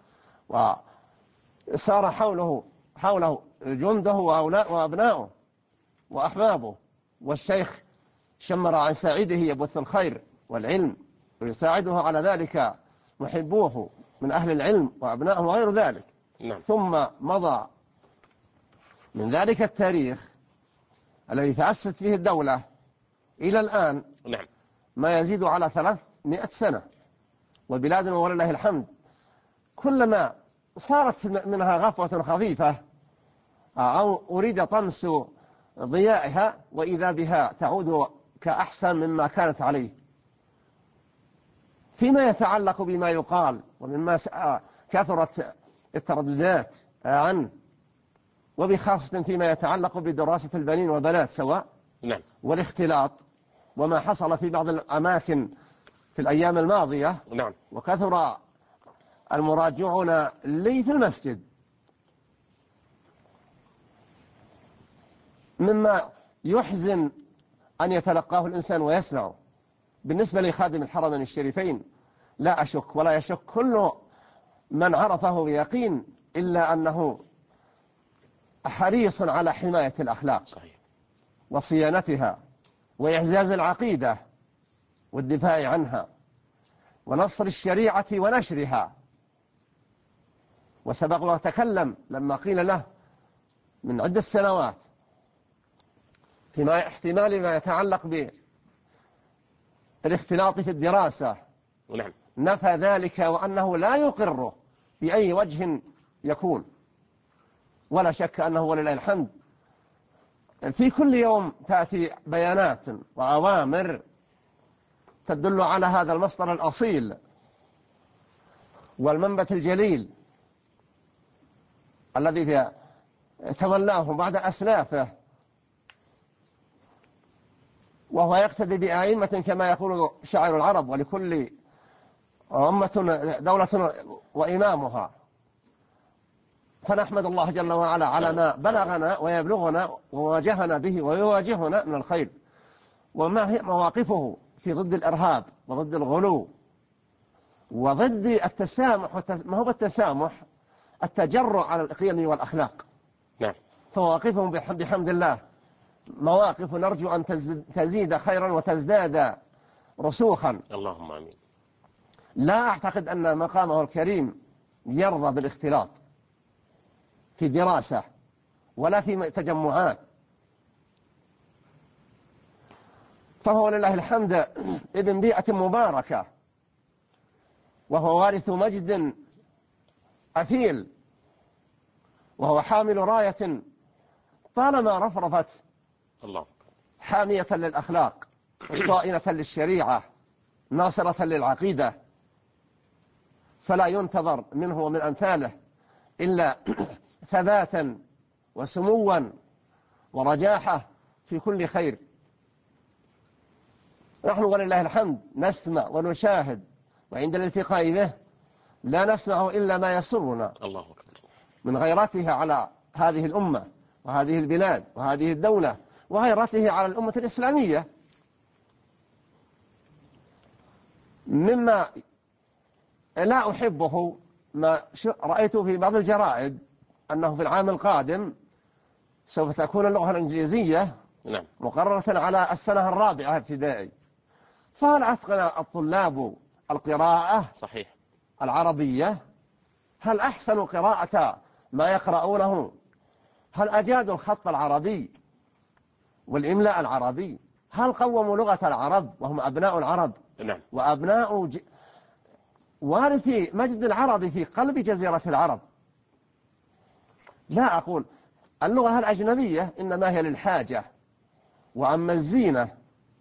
وصار حوله حوله جنده وأبناؤه وأحبابه، والشيخ شمر عن ساعده يبث الخير والعلم ويساعده على ذلك محبوه من أهل العلم وأبنائه وغير ذلك. نعم. ثم مضى من ذلك التاريخ الذي تأسست فيه الدولة إلى الآن نعم ما يزيد على ثلاثمائة سنة، وبلادنا ولله الحمد كلما صارت منها غفوة خفيفة أو أريد طمس ضيائها وإذا بها تعود كأحسن مما كانت عليه. فيما يتعلق بما يقال ومما كثرت الترددات عنه، وبخاصة فيما يتعلق بدراسة البنين والبنات سواء نعم والاختلاط وما حصل في بعض الأماكن في الأيام الماضية نعم وكثر المراجعون لي في المسجد، مما يحزن أن يتلقاه الإنسان ويسمعه. بالنسبة لخادم الحرمين الشريفين لا أشك ولا يشك كل من عرفه بيقين إلا أنه حريص على حماية الأخلاق صحيح وصيانتها وإعزاز العقيدة والدفاع عنها ونصر الشريعة ونشرها. وسبق وتكلم لما قيل له من عدة سنوات فيما احتمال ما يتعلق بالاختلاط في الدراسة نعم نفى ذلك وأنه لا يقره بأي وجه يكون، ولا شك أنه ولله الحمد في كل يوم تأتي بيانات وأوامر تدل على هذا المصدر الأصيل والمنبت الجليل الذي تولاه بعد أسلافه، وهو يقتدي بأئمة كما يقول شاعر العرب: ولكل أمة دولة وإمامها. فنحمد الله جل وعلا على ما بلغنا ويبلغنا وواجهنا به ويواجهنا من الخير، وما هي مواقفه في ضد الإرهاب وضد الغلو وضد التسامح. ما هو التسامح؟ التجرؤ على القيم والأخلاق. نعم. فمواقفهم بحمد الله مواقف نرجو أن تزيد خيرا وتزداد رسوخا. اللهم آمين. لا أعتقد أن مقامه الكريم يرضى بالاختلاط في دراسة ولا في تجمعات، فهو لله الحمد ابن بيئة مباركة، وهو وارث مجد أثيل، وهو حامل راية طالما رفرفت الله حامية للأخلاق صائنة للشريعة ناصرة للعقيدة، فلا ينتظر منه ومن أمثاله إلا ثباتا وسموا ورجاحة في كل خير. نحن ولله الحمد نسمع ونشاهد، وعند الالتقاء به لا نسمع إلا ما يسرنا الله أكبر من غيرته على هذه الأمة وهذه البلاد وهذه الدولة وغيرته على الأمة الإسلامية. مما لا أحبه ما رأيته في بعض الجرائد أنه في العام القادم سوف تكون اللغة الإنجليزية نعم. مقررة على السنة الرابعة ابتدائي، فهل أتقن الطلاب القراءة صحيح العربية؟ هل أحسنوا قراءة ما يقرؤونه؟ هل أجادوا الخط العربي والإملاء العربي؟ هل قوموا لغة العرب وهم أبناء العرب نعم. وأبناء ج... وارثي مجد العرب في قلب جزيرة العرب؟ لا أقول اللغة الأجنبية إنما هي للحاجة، وأما الزينة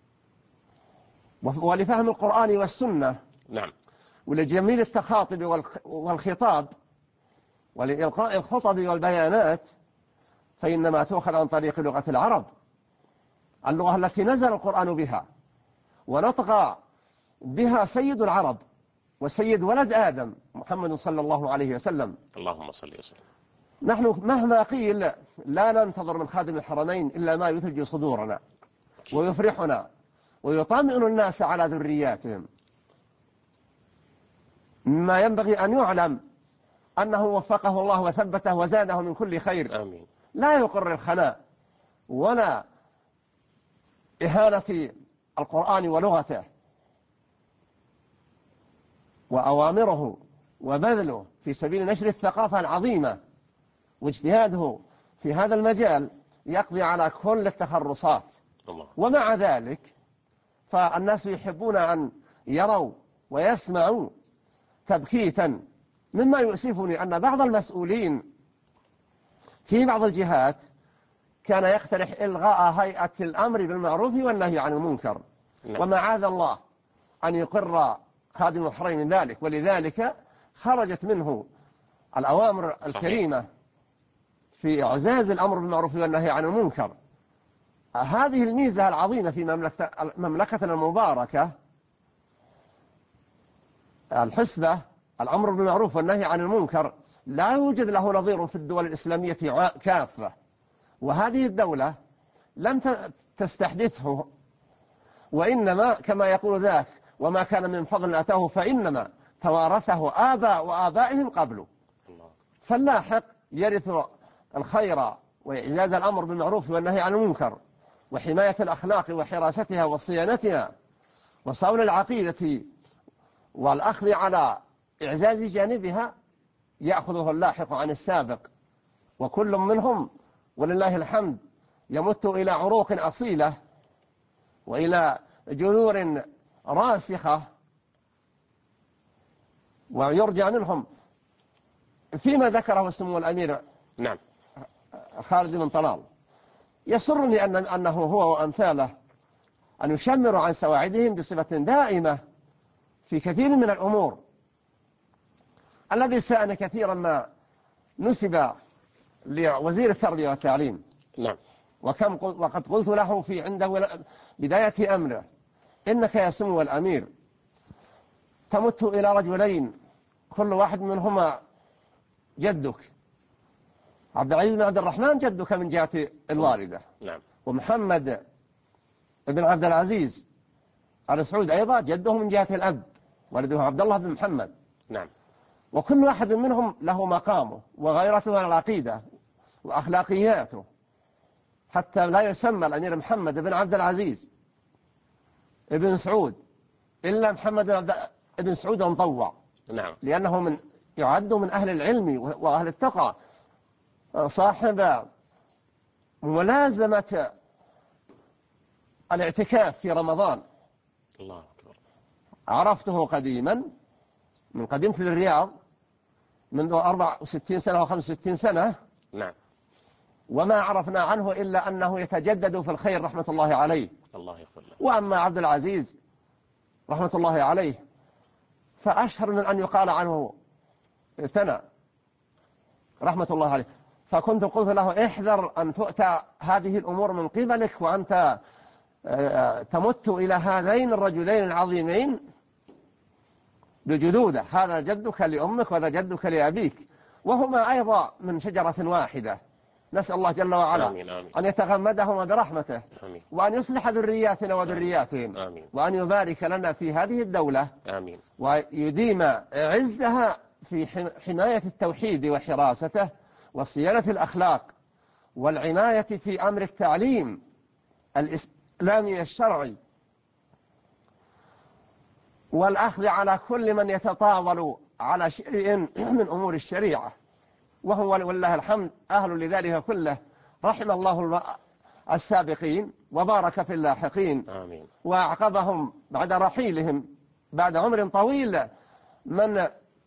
ولفهم القرآن والسنة نعم. ولجميل التخاطب والخطاب ولإلقاء الخطب والبيانات فإنما تؤخذ عن طريق لغة العرب، اللغة التي نزل القرآن بها ونطق بها سيد العرب وسيد ولد آدم محمد صلى الله عليه وسلم. اللهم صل وسلم. نحن مهما قيل لا ننتظر من خادم الحرمين إلا ما يثلج صدورنا ويفرحنا ويطمئن الناس على ذرياتهم. ما ينبغي أن يعلم أنه وفقه الله وثبته وزاده من كل خير. آمين. لا يقر الخلاء ولا إهانة القرآن ولغته وأوامره وبذله في سبيل نشر الثقافة العظيمة واجتهاده في هذا المجال يقضي على كل التخرصات. ومع ذلك فالناس يحبون أن يروا ويسمعوا تبكيتا، مما يؤسفني أن بعض المسؤولين في بعض الجهات كان يقترح إلغاء هيئة الأمر بالمعروف والنهي عن المنكر، ومعاذ الله أن يقر خادم الحرمين من ذلك، ولذلك خرجت منه الأوامر الكريمة في إعزاز الأمر بالمعروف والنهي عن المنكر. هذه الميزة العظيمة في مملكتنا المباركة، الحسبة، الأمر بالمعروف والنهي عن المنكر، لا يوجد له نظير في الدول الإسلامية كافة، وهذه الدولة لم تستحدثه، وإنما كما يقول ذاك وما كان من فضل أتاه فإنما توارثه آباء وآبائهم قبله. فاللاحق يرث الخير وإعزاز الأمر بالمعروف والنهي عن المنكر وحماية الأخلاق وحراستها وصيانتها وصون العقيدة والأخذ على إعزاز جانبها، يأخذه اللاحق عن السابق، وكل منهم ولله الحمد يمت إلى عروق أصيلة وإلى جذور راسخة، ويرجى منهم فيما ذكره سمو الأمير نعم خالد بن طلال. يسرني أن أنه هو وأمثاله أن يشمروا عن سواعدهم بصفة دائمة في كثير من الأمور. الذي سأل كثيرا ما نسب لوزير التربية والتعليم، نعم، وكم وقد قلت له في عنده بداية أمره: إنك يا سمو الأمير تمت إلى رجلين كل واحد منهما جدك، عبد العزيز بن عبد الرحمن جدك من جهة الوالدة، نعم، ومحمد بن عبد العزيز آل سعود أيضا جده من جهة الأب، والده عبد الله بن محمد، نعم، وكل واحد منهم له مقامه وغيرته على العقيدة وأخلاقياته، حتى لا يسمى الأمير محمد بن عبد العزيز ابن سعود إلا محمد بن سعود المطوع، نعم، لأنه من يعد من أهل العلم وأهل التقى، صاحب ملازمة الاعتكاف في رمضان. الله أكبر. عرفته قديما من قدمت للرياض منذ أربع وستين سنة وخمس وستين سنة، نعم، وما عرفنا عنه إلا أنه يتجدد في الخير رحمة الله عليه. الله يغفر له. وأما عبد العزيز رحمة الله عليه فأشهر من أن يقال عنه ثنى رحمة الله عليه. فكنت قلت له: احذر أن تؤتى هذه الأمور من قبلك وأنت تمت إلى هذين الرجلين العظيمين بجدودة، هذا جدك لأمك وهذا جدك لأبيك، وهما أيضا من شجرة واحدة. نسأل الله جل وعلا آمين آمين. أن يتغمدهما برحمته، آمين. وأن يصلح ذرياتنا وذرياتهم، آمين. وأن يبارك لنا في هذه الدولة، آمين. ويديم عزها في حماية التوحيد وحراسته وصيانة الأخلاق والعناية في أمر التعليم الإسلامي الشرعي، والأخذ على كل من يتطاول على شيء من أمور الشريعة، وهو والله الحمد أهل لذلك كله. رحم الله السابقين وبارك في اللاحقين. آمين. وأعقبهم بعد رحيلهم بعد عمر طويل من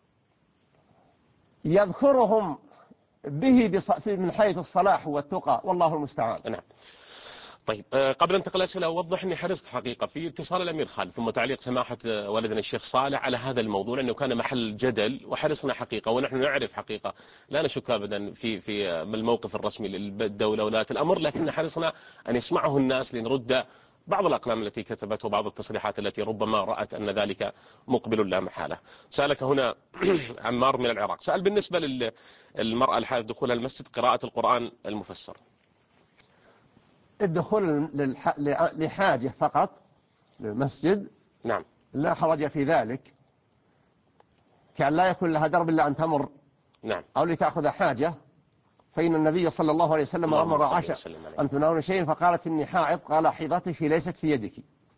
يذكرهم به من حيث الصلاح والتقى، والله المستعان. نعم. طيب قبل أن انتقل الأسئلة أوضح أني حرصت حقيقة في اتصال الأمير خالد ثم تعليق سماحة والدنا الشيخ صالح على هذا الموضوع، لأنه كان محل جدل، وحرصنا حقيقة ونحن نعرف حقيقة لا نشك أبدا في في الموقف الرسمي للدولة ولاة الأمر، لكن حرصنا أن يسمعه الناس لنرد بعض الأقلام التي كتبت وبعض التصريحات التي ربما رأت أن ذلك مقبل لا محالة. سألك هنا عمار من العراق، سأل بالنسبة للمرأة الحائض دخولها المسجد قراءة القرآن المفسر. الدخول لحاجة فقط للمسجد نعم لا حرج في ذلك، كأن لا يكون لها درب إلا أن تمر، نعم، أو لتأخذ حاجة. فإن النبي صلى الله عليه وسلم أمر عائشة أن تناول شيء فقالت إني حائض، قال حيضتك ليست في يدك.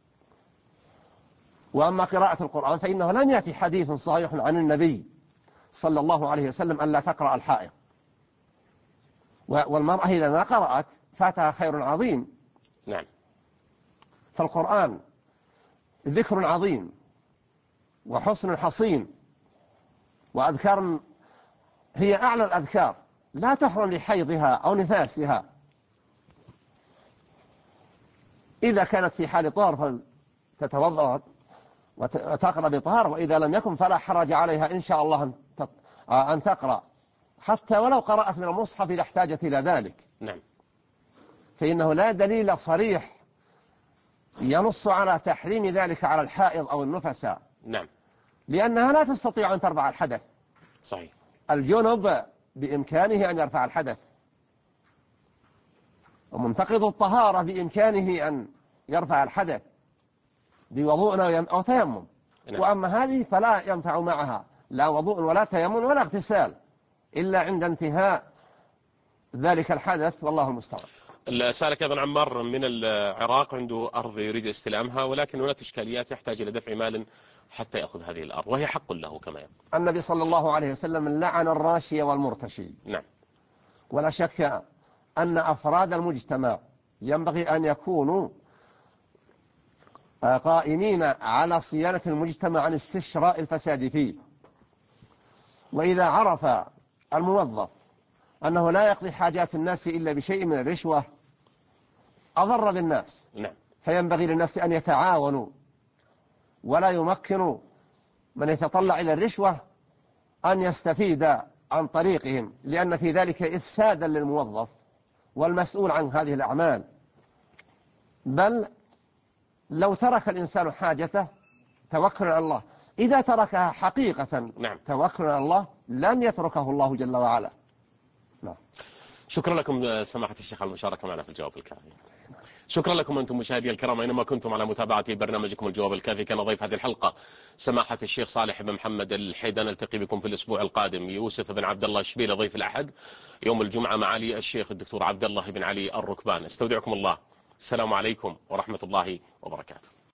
وأما قراءة القرآن فإنه لم يأتي حديث صحيح عن النبي صلى الله عليه وسلم أن لا تقرأ الحائض، والمرأة إذا ما قرأت فاتها خير عظيم. نعم. فالقرآن ذكر عظيم وحسن حصين وأذكار هي أعلى الأذكار، لا تحرم لحيضها أو نفاسها، إذا كانت في حال طهر فتتوضأ وتقرأ بطهر، وإذا لم يكن فلا حرج عليها إن شاء الله أن تقرأ، حتى ولو قرأت من المصحف إذا احتاجت إلى ذلك. نعم. فإنه لا دليل صريح ينص على تحريم ذلك على الحائض أو النفساء. نعم. لأنها لا تستطيع أن ترفع الحدث. صحيح. الجنب بإمكانه أن يرفع الحدث، ومنتقض الطهارة بإمكانه أن يرفع الحدث بوضوء أو تيمم. نعم. وأما هذه فلا ينفع معها لا وضوء ولا تيمم ولا اغتسال إلا عند انتهاء ذلك الحدث، والله المستعان. سألك أيضا عمار من العراق، عنده أرض يريد استلامها، ولكن هناك إشكاليات، يحتاج إلى دفع مال حتى يأخذ هذه الأرض، وهي حق له كما يقول. النبي صلى الله عليه وسلم لعن الراشي والمرتشي. نعم. ولا شك أن أفراد المجتمع ينبغي أن يكونوا قائمين على صيانة المجتمع عن استشراء الفساد فيه. وإذا عرف الموظف أنه لا يقضي حاجات الناس إلا بشيء من الرشوة أضر بالناس. نعم. فينبغي للناس أن يتعاونوا ولا يمكنوا من يتطلع إلى الرشوة أن يستفيد عن طريقهم، لأن في ذلك إفسادا للموظف والمسؤول عن هذه الأعمال. بل لو ترك الإنسان حاجته توكل على الله، إذا تركها حقيقة نعم. توكل على الله لن يتركه الله جل وعلا. نعم. شكرا لكم سماحة الشيخ على المشاركة معنا في الجواب الكافي. شكرا لكم أنتم مشاهدي الكرام أينما كنتم على متابعة برنامجكم الجواب الكافي. كان ضيف هذه الحلقة سماحة الشيخ صالح بن محمد الحيدان. نلتقي بكم في الأسبوع القادم. يوسف بن عبد الله الشبيلة ضيف الأحد، يوم الجمعة معالي الشيخ الدكتور عبد الله بن علي الركبان. استودعكم الله، السلام عليكم ورحمة الله وبركاته.